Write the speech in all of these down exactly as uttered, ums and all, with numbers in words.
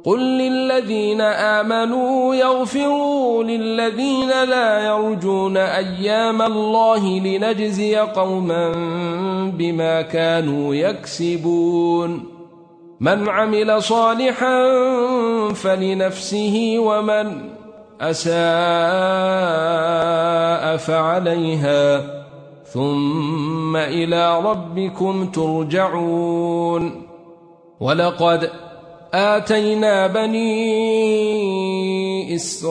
قل للذين آمنوا يغفروا للذين لا يرجون أيام الله لنجزي قوما بما كانوا يكسبون من عمل صالحا فلنفسه ومن أساء فعليها ثم إلى ربكم ترجعون ولقد آتينا بني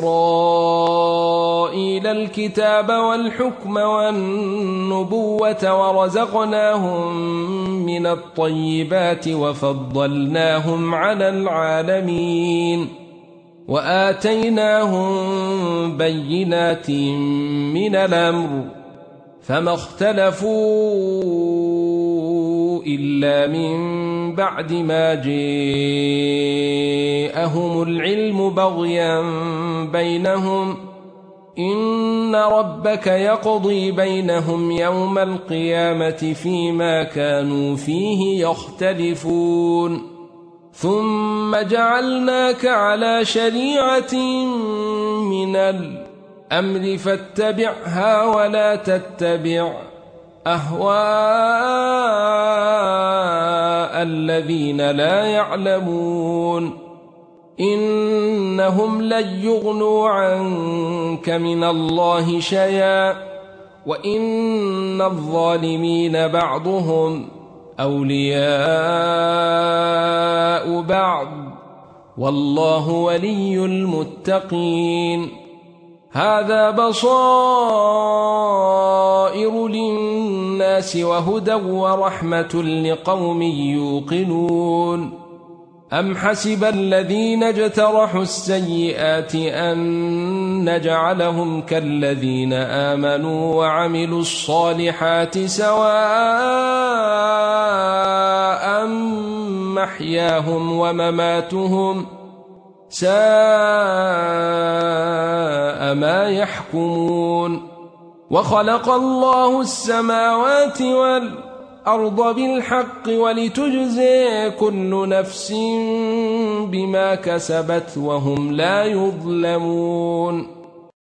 إسرائيل الكتاب والحكم والنبوة ورزقناهم من الطيبات وفضلناهم على العالمين وآتيناهم بينات من الأمر فما اختلفوا إلا من بعد ما جاءهم العلم بغيا بينهم إن ربك يقضي بينهم يوم القيامة فيما كانوا فيه يختلفون ثم جعلناك على شريعة من الأمر فاتبعها ولا تتبع أهواء الذين لا يعلمون إنهم لن يغنوا عنك من الله شيئا وإن الظالمين بعضهم أولياء بعض والله ولي المتقين هذا بصائر للناس وهدى ورحمة لقوم يوقنون أم حسب الذين اجترحوا السيئات أن نجعلهم كالذين آمنوا وعملوا الصالحات سواء محياهم ومماتهم ساء ما يحكمون وخلق الله السماوات والأرض بالحق ولتجزي كل نفس بما كسبت وهم لا يظلمون